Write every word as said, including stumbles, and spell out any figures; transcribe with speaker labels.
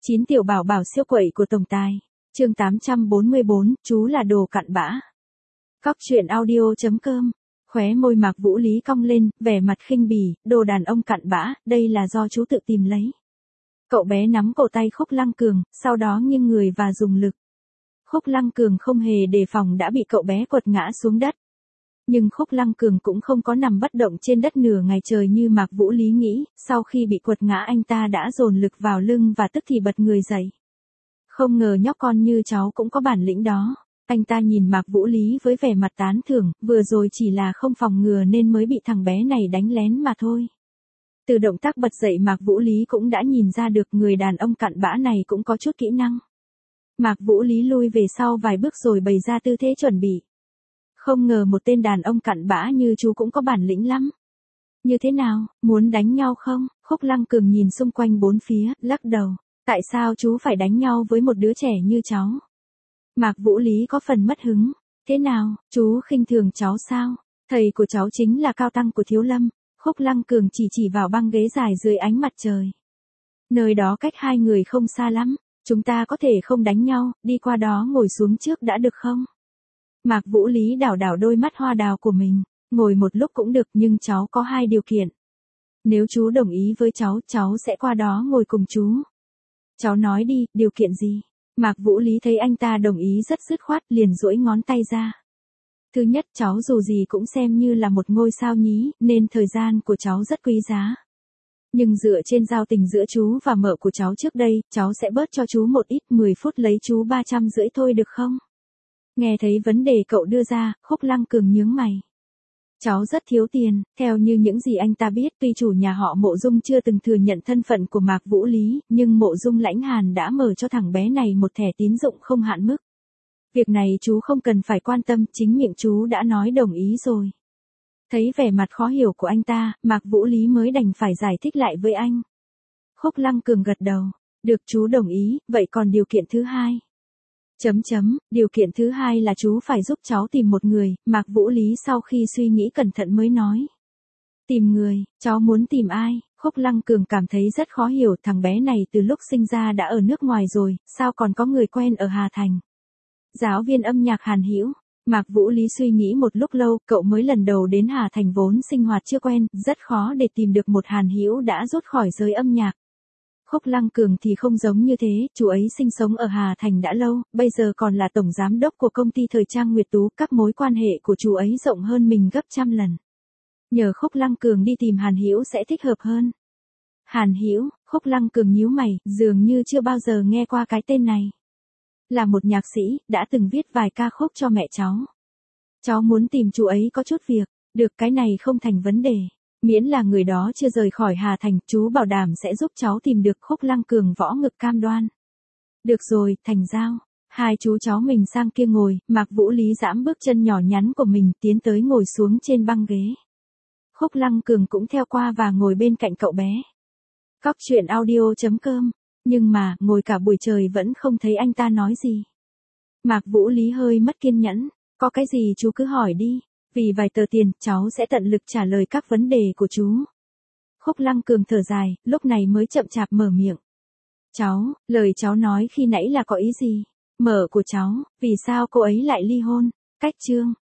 Speaker 1: chín tiểu bảo bảo siêu quậy của tổng tài. Chương tám trăm bốn mươi bốn, chú là đồ cặn bã. Cóc truyện audio chấm com. Khóe môi Mạc Vũ Lý cong lên, vẻ mặt khinh bỉ, đồ đàn ông cặn bã, đây là do chú tự tìm lấy. Cậu bé nắm cổ tay Khúc Lăng Cường, sau đó nghiêng người và dùng lực. Khúc Lăng Cường không hề đề phòng đã bị cậu bé quật ngã xuống đất. Nhưng Khúc Lăng Cường cũng không có nằm bất động trên đất nửa ngày trời như Mạc Vũ Lý nghĩ, sau khi bị quật ngã anh ta đã dồn lực vào lưng và tức thì bật người dậy. Không ngờ nhóc con như cháu cũng có bản lĩnh đó. Anh ta nhìn Mạc Vũ Lý với vẻ mặt tán thưởng, vừa rồi chỉ là không phòng ngừa nên mới bị thằng bé này đánh lén mà thôi. Từ động tác bật dậy Mạc Vũ Lý cũng đã nhìn ra được người đàn ông cặn bã này cũng có chút kỹ năng. Mạc Vũ Lý lui về sau vài bước rồi bày ra tư thế chuẩn bị. Không ngờ một tên đàn ông cặn bã như chú cũng có bản lĩnh lắm. Như thế nào, muốn đánh nhau không? Khúc Lăng Cường nhìn xung quanh bốn phía, lắc đầu. Tại sao chú phải đánh nhau với một đứa trẻ như cháu? Mạc Vũ Lý có phần mất hứng. Thế nào, chú khinh thường cháu sao? Thầy của cháu chính là cao tăng của Thiếu Lâm. Khúc Lăng Cường chỉ chỉ vào băng ghế dài dưới ánh mặt trời. Nơi đó cách hai người không xa lắm. Chúng ta có thể không đánh nhau, đi qua đó ngồi xuống trước đã được không? Mạc Vũ Lý đảo đảo đôi mắt hoa đào của mình. Ngồi một lúc cũng được nhưng cháu có hai điều kiện. Nếu chú đồng ý với cháu, cháu sẽ qua đó ngồi cùng chú. Cháu nói đi, điều kiện gì? Mạc Vũ Lý thấy anh ta đồng ý rất dứt khoát liền duỗi ngón tay ra. Thứ nhất, cháu dù gì cũng xem như là một ngôi sao nhí, nên thời gian của cháu rất quý giá. Nhưng dựa trên giao tình giữa chú và mợ của cháu trước đây, cháu sẽ bớt cho chú một ít, mười phút lấy chú ba trăm rưỡi thôi được không? Nghe thấy vấn đề cậu đưa ra, Khúc Lăng Cường nhướng mày. Cháu rất thiếu tiền, theo như những gì anh ta biết, tuy chủ nhà họ Mộ Dung chưa từng thừa nhận thân phận của Mạc Vũ Lý, nhưng Mộ Dung Lãnh Hàn đã mở cho thằng bé này một thẻ tín dụng không hạn mức. Việc này chú không cần phải quan tâm, chính miệng chú đã nói đồng ý rồi. Thấy vẻ mặt khó hiểu của anh ta, Mạc Vũ Lý mới đành phải giải thích lại với anh. Khúc Lăng Cường gật đầu. Được, chú đồng ý, vậy còn điều kiện thứ hai? Chấm chấm, điều kiện thứ hai là chú phải giúp cháu tìm một người, Mạc Vũ Lý sau khi suy nghĩ cẩn thận mới nói. Tìm người, cháu muốn tìm ai? Khúc Lăng Cường cảm thấy rất khó hiểu, thằng bé này từ lúc sinh ra đã ở nước ngoài rồi, sao còn có người quen ở Hà Thành? Giáo viên âm nhạc Hàn Hữu. Mạc Vũ Lý suy nghĩ một lúc lâu, cậu mới lần đầu đến Hà Thành vốn sinh hoạt chưa quen, rất khó để tìm được một Hàn Hữu đã rút khỏi giới âm nhạc. Khúc Lăng Cường thì không giống như thế, chú ấy sinh sống ở Hà Thành đã lâu, bây giờ còn là tổng giám đốc của công ty thời trang Nguyệt Tú, các mối quan hệ của chú ấy rộng hơn mình gấp trăm lần. Nhờ Khúc Lăng Cường đi tìm Hàn Hữu sẽ thích hợp hơn. Hàn Hữu, Khúc Lăng Cường nhíu mày, dường như chưa bao giờ nghe qua cái tên này. Là một nhạc sĩ, đã từng viết vài ca khúc cho mẹ cháu. Cháu muốn tìm chú ấy có chút việc, được, cái này không thành vấn đề. Miễn là người đó chưa rời khỏi Hà Thành, chú bảo đảm sẽ giúp cháu tìm được. Khúc Lăng Cường võ ngực cam đoan. Được rồi, thành giao. Hai chú cháu mình sang kia ngồi, Mạc Vũ Lý giãm bước chân nhỏ nhắn của mình tiến tới ngồi xuống trên băng ghế. Khúc Lăng Cường cũng theo qua và ngồi bên cạnh cậu bé. Cóc truyện audio chấm com. Nhưng mà, ngồi cả buổi trời vẫn không thấy anh ta nói gì. Mạc Vũ Lý hơi mất kiên nhẫn. Có cái gì chú cứ hỏi đi. Vì vài tờ tiền, cháu sẽ tận lực trả lời các vấn đề của chú. Khúc Lăng Cường thở dài, lúc này mới chậm chạp mở miệng. Cháu, lời cháu nói khi nãy là có ý gì? Mợ của cháu, vì sao cô ấy lại ly hôn? Cách chương.